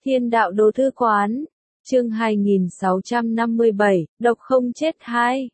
Thiên đạo đồ thư quán, chương 2657, độc không chết 2.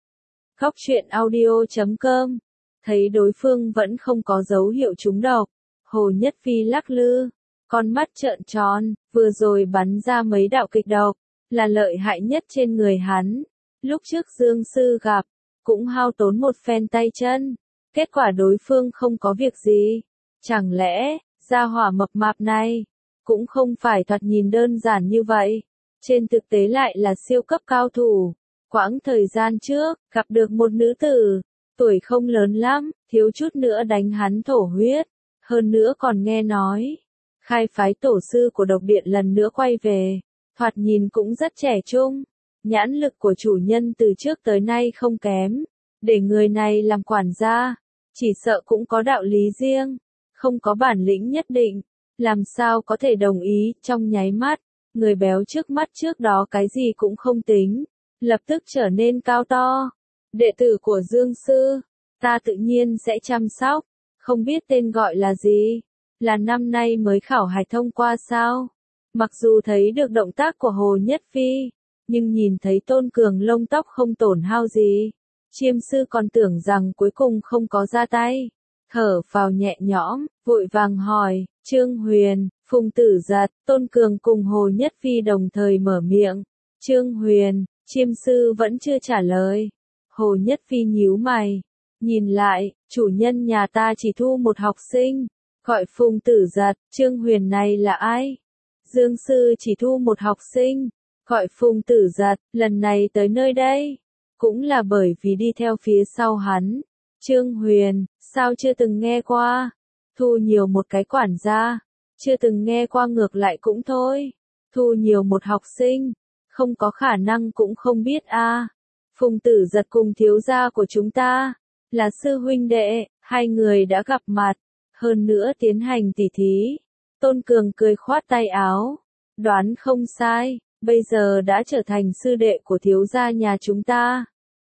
Góc truyện audio.com. Thấy đối phương vẫn không có dấu hiệu trúng độc, Hồ Nhất Phi lắc lư, con mắt trợn tròn, vừa rồi bắn ra mấy đạo kịch độc, là lợi hại nhất trên người hắn. Lúc trước Dương Sư gặp, cũng hao tốn một phen tay chân, kết quả đối phương không có việc gì. Chẳng lẽ, gia hỏa mập mạp này, cũng không phải thoạt nhìn đơn giản như vậy, trên thực tế lại là siêu cấp cao thủ. Quãng thời gian trước, gặp được một nữ tử, tuổi không lớn lắm, thiếu chút nữa đánh hắn thổ huyết, hơn nữa còn nghe nói, khai phái tổ sư của độc điện lần nữa quay về, thoạt nhìn cũng rất trẻ trung, nhãn lực của chủ nhân từ trước tới nay không kém, để người này làm quản gia, chỉ sợ cũng có đạo lý riêng, không có bản lĩnh nhất định, làm sao có thể đồng ý. Trong nháy mắt, người béo trước mắt trước đó cái gì cũng không tính, lập tức trở nên cao to. Đệ tử của Dương Sư, ta tự nhiên sẽ chăm sóc, không biết tên gọi là gì, là năm nay mới khảo hạch thông qua sao? Mặc dù thấy được động tác của Hồ Nhất Phi, nhưng nhìn thấy Tôn Cường lông tóc không tổn hao gì, Chiêm Sư còn tưởng rằng cuối cùng không có ra tay. Thở phào nhẹ nhõm, vội vàng hỏi, Trương Huyền, Phùng Tử Giật, Tôn Cường cùng Hồ Nhất Phi đồng thời mở miệng. Trương Huyền, Chiêm Sư vẫn chưa trả lời. Hồ Nhất Phi nhíu mày, nhìn lại, chủ nhân nhà ta chỉ thu một học sinh, gọi Phùng Tử Giật, Trương Huyền này là ai? Dương Sư chỉ thu một học sinh, gọi Phùng Tử Giật, lần này tới nơi đây, cũng là bởi vì đi theo phía sau hắn. Trương Huyền, sao chưa từng nghe qua? Thu nhiều một cái quản gia, chưa từng nghe qua ngược lại cũng thôi. Thu nhiều một học sinh, không có khả năng cũng không biết a. Phùng Tử Giật cùng thiếu gia của chúng ta, là sư huynh đệ, hai người đã gặp mặt, hơn nữa tiến hành tỉ thí. Tôn Cường cười khoát tay áo, đoán không sai, bây giờ đã trở thành sư đệ của thiếu gia nhà chúng ta.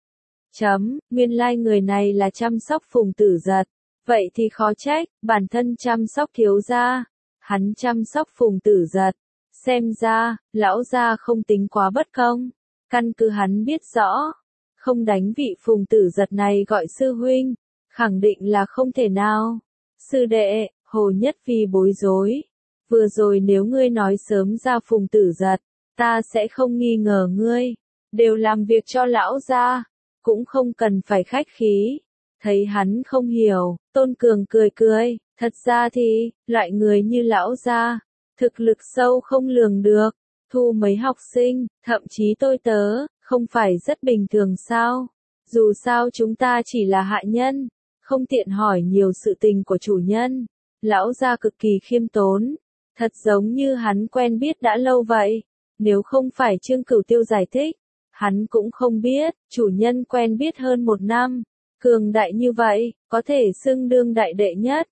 Nguyên lai người này là chăm sóc Phùng Tử Giật, vậy thì khó trách, bản thân chăm sóc thiếu gia, hắn chăm sóc Phùng Tử Giật, xem ra, lão gia không tính quá bất công, căn cứ hắn biết rõ, không đánh vị Phùng Tử Giật này gọi sư huynh, khẳng định là không thể nào. Sư đệ, Hồ Nhất Phi bối rối, vừa rồi nếu ngươi nói sớm ra Phùng Tử Giật, ta sẽ không nghi ngờ ngươi, đều làm việc cho lão gia, cũng không cần phải khách khí. Thấy hắn không hiểu, Tôn Cường cười cười, thật ra thì, loại người như lão gia, thực lực sâu không lường được, thu mấy học sinh, thậm chí tôi tớ, không phải rất bình thường sao? Dù sao chúng ta chỉ là hạ nhân, không tiện hỏi nhiều sự tình của chủ nhân. Lão gia cực kỳ khiêm tốn, thật giống như hắn quen biết đã lâu vậy. Nếu không phải Trương Cửu Tiêu giải thích, hắn cũng không biết, chủ nhân quen biết hơn một năm, cường đại như vậy, có thể xưng đương đại đệ nhất.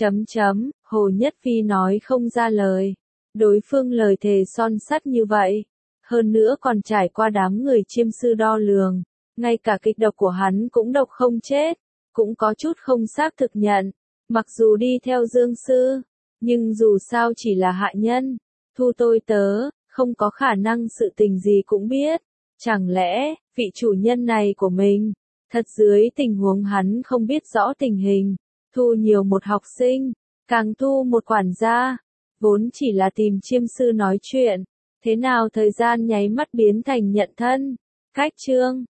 Hồ Nhất Phi nói không ra lời, đối phương lời thề son sắt như vậy, hơn nữa còn trải qua đám người Chiêm Sư đo lường, ngay cả kịch độc của hắn cũng độc không chết, cũng có chút không xác thực nhận, mặc dù đi theo Dương Sư, nhưng dù sao chỉ là hạ nhân, thu tôi tớ, không có khả năng sự tình gì cũng biết. Chẳng lẽ, vị chủ nhân này của mình, thật dưới tình huống hắn không biết rõ tình hình, thu nhiều một học sinh, càng thu một quản gia, vốn chỉ là tìm Chiêm Sư nói chuyện, thế nào thời gian nháy mắt biến thành nhận thân. Cách chương